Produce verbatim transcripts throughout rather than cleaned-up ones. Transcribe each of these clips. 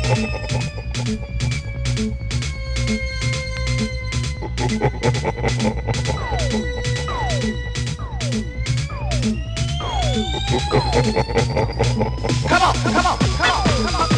Come on, come on, come on, come on.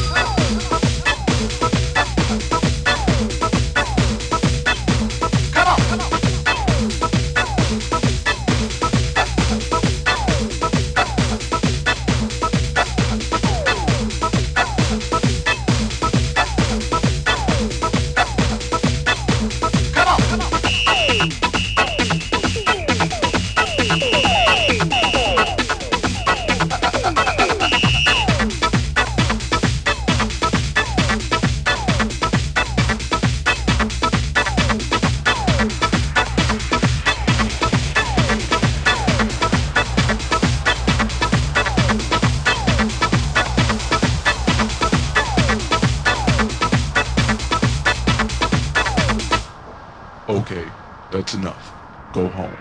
Okay, that's enough. Go home.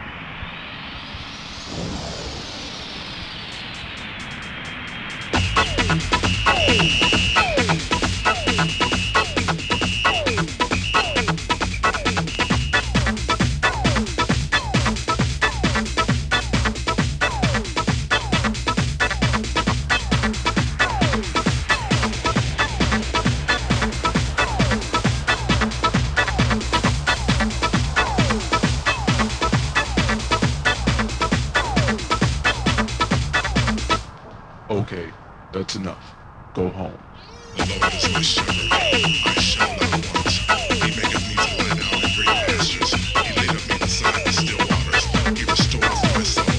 Okay, that's enough. Go home. The Lord is my shepherd, I shall not want. He maketh me to lie down in green pastures. He leadeth me beside the still waters. He restoreth my soul.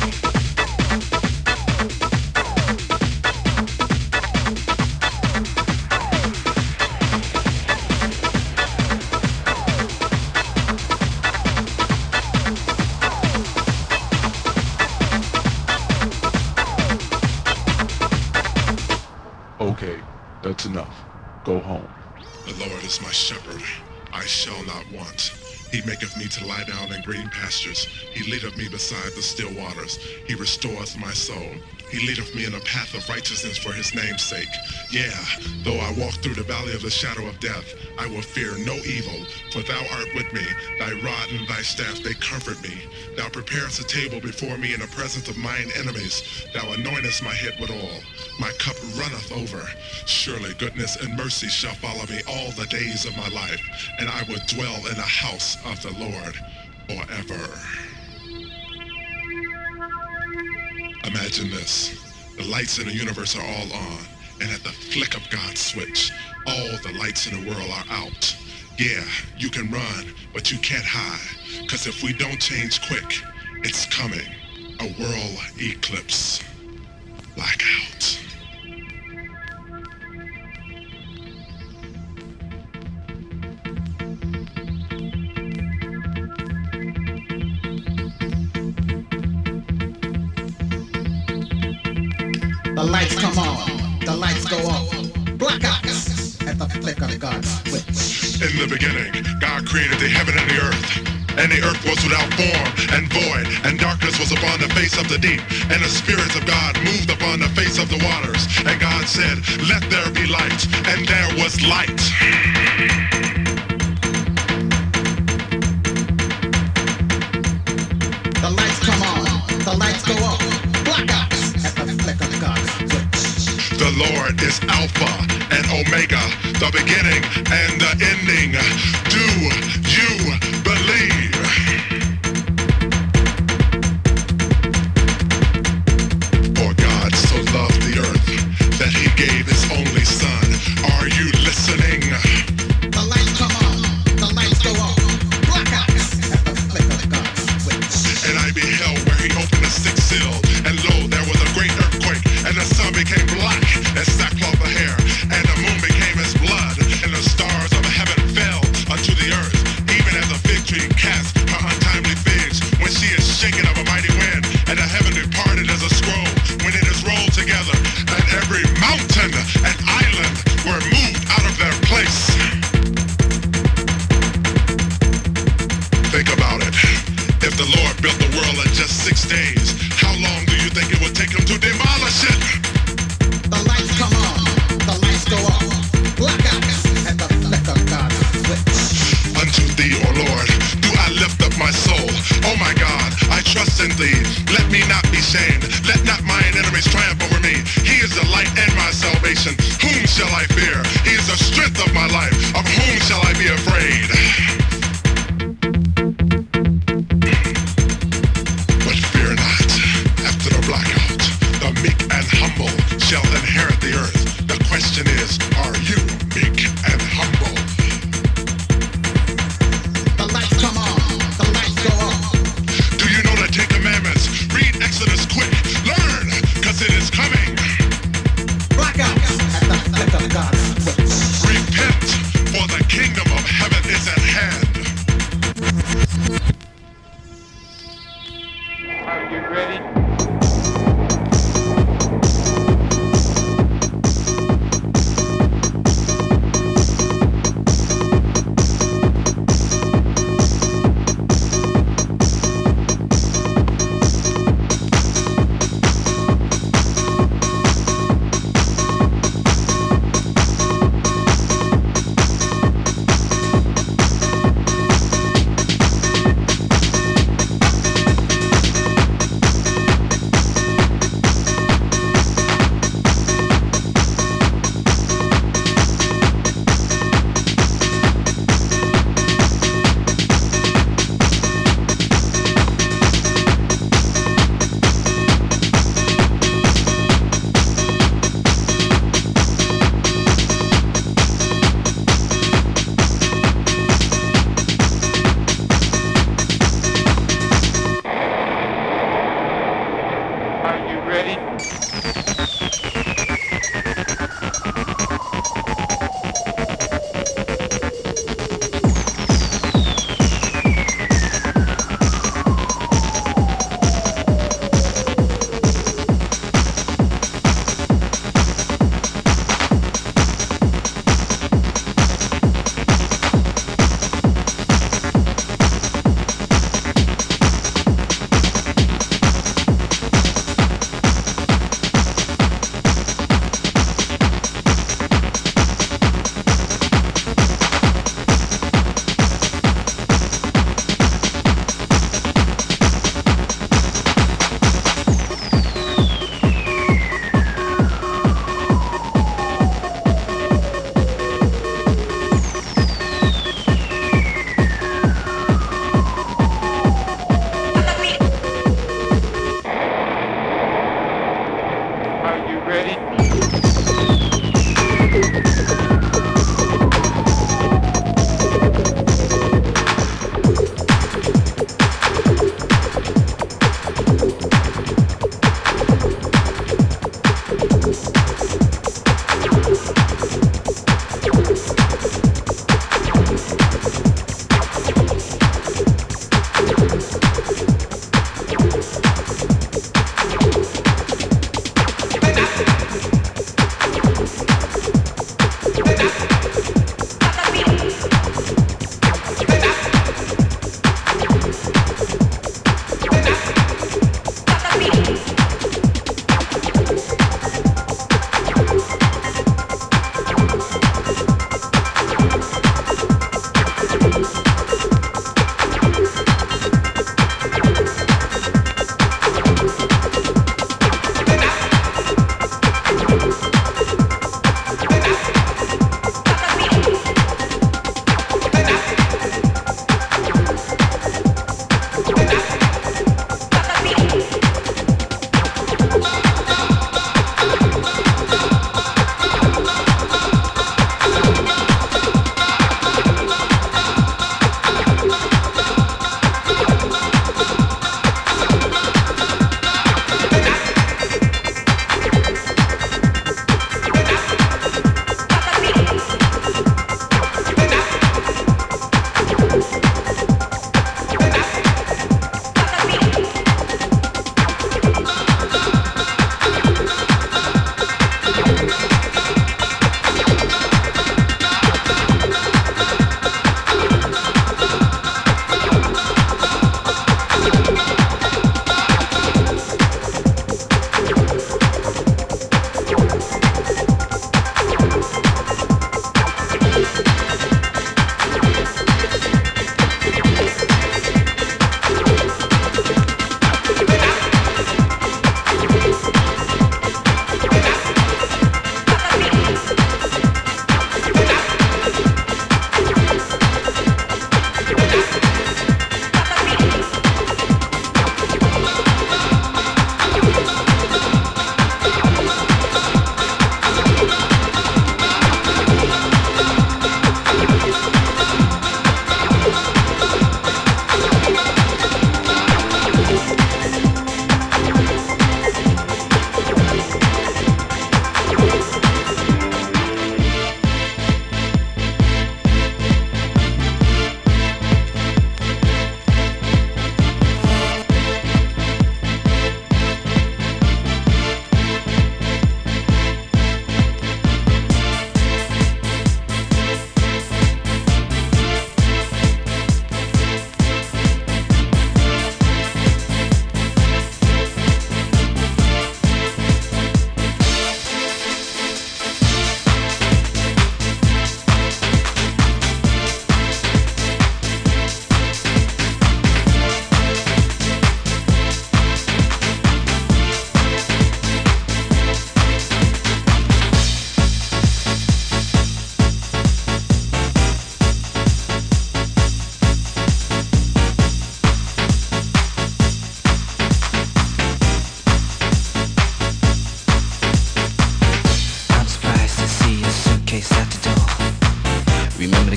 Okay, that's enough. Go home. The Lord is my shepherd, I shall not want. He maketh me to lie down in green pastures. He leadeth me beside the still waters. He restoreth my soul. He leadeth me in a path of righteousness for his name's sake. Yeah, though I walk through the valley of the shadow of death, I will fear no evil, for thou art with me. Thy rod and thy staff, they comfort me. Thou preparest a table before me in the presence of mine enemies. Thou anointest my head with oil. My cup runneth over. Surely goodness and mercy shall follow me all the days of my life, and I will dwell in the house of the Lord forever. Imagine this. The lights in the universe are all on, and at the flick of God's switch, all the lights in the world are out. Yeah, you can run, but you can't hide, because if we don't change quick, it's coming. A world eclipse. Blackout. The lights come on, the lights go off. Blackouts at the flick of God's switch. In the beginning, God created the heaven and the earth. And the earth was without form and void, and darkness was upon the face of the deep. And the spirits of God moved upon the face of the waters. And God said, let there be light. And there was light. The lights come on, the lights go off. Blackouts at the flick of God's switch. The Lord is Alpha and Omega, the beginning and the ending. Do you believe? For God so loved the earth that he gave his only son. Are you listening? The lights come on, the lights go off. Blackouts at the flick of God's switch. And I beheld where he opened the sixth seal, and lo, there was a great earthquake, and the sun became black as sackcloth of hair, and the moon became as blood, and the stars of heaven fell unto the earth, even as a fig tree casts her untimely figs when she is shaken of a mighty wind, and the heaven departed as a scroll when it is rolled together, and every mountain and island were moved out of their place. Think about it. If the Lord built the world in just six days, how long do you think it would take him to demolish it? The lights come on, the lights go off. salvation. Whom shall I fear? He is the strength of my life. Of whom shall I be afraid? But fear not. After the blackout, the meek and humble shall inherit the earth. The question is, are you meek and humble? The lights come on, the lights go off. Do you know the Ten Commandments? Read Exodus quick. Learn, cause it is coming. Blackouts at the flick of God's switch. Repent, for the kingdom of heaven is at hand. Are you ready?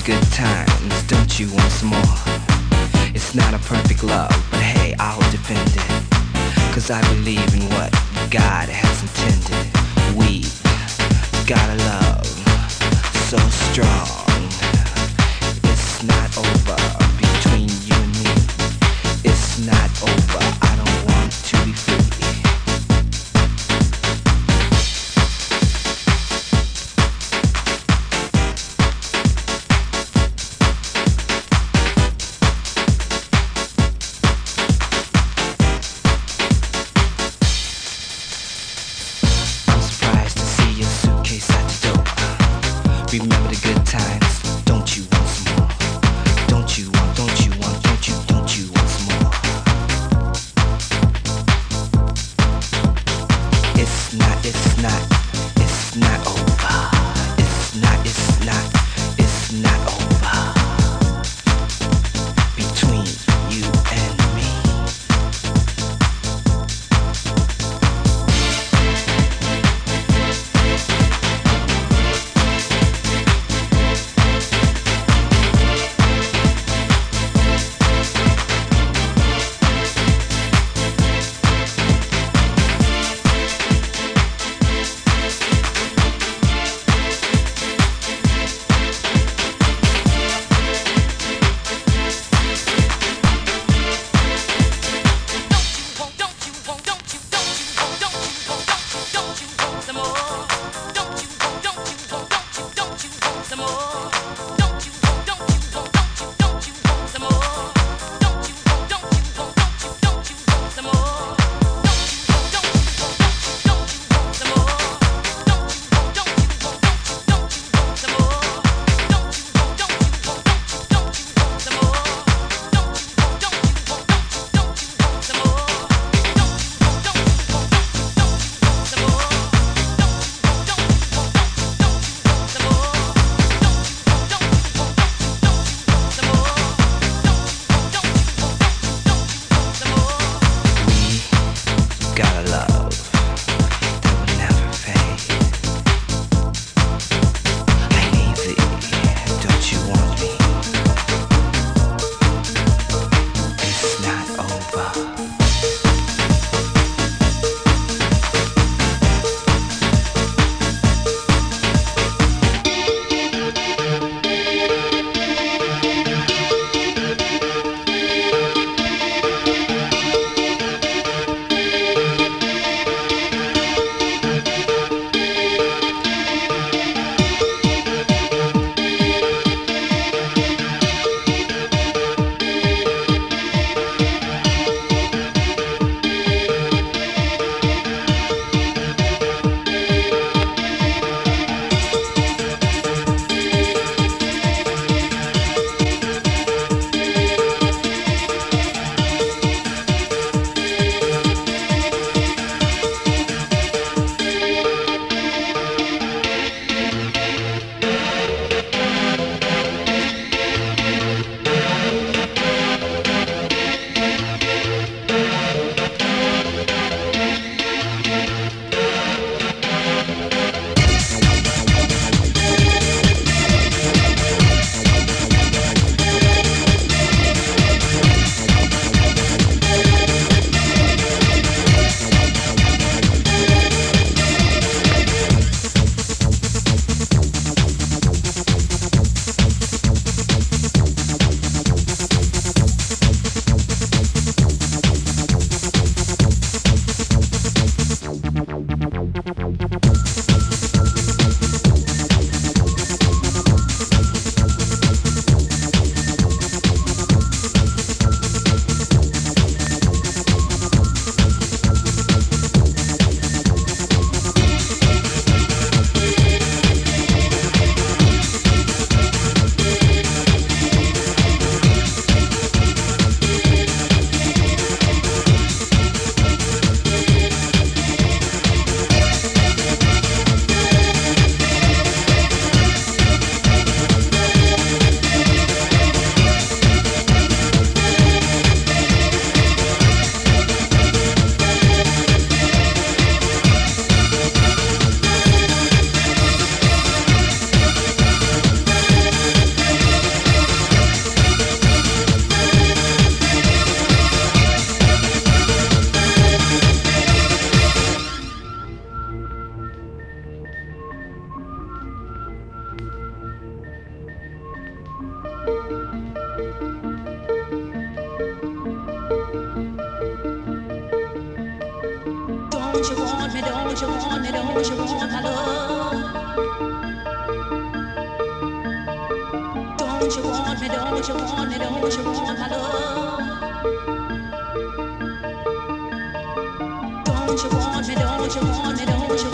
the good times, don't you want some more? It's not a perfect love, but hey, I'll defend it. Cause I believe in what God has intended. We got a love so strong. It's not over between you and me. It's not over, I don't want to be free. Remember the good times, don't you want some more? Don't you want, don't you want, don't you, don't you want some more? It's not, it's not, it's not over. It's not, it's not, it's not over. Between you and me. Don't you want me, don't you want me, don't you want my love? Don't you want me, don't you want me, don't you want my love? Don't you want me, don't you want me, don't you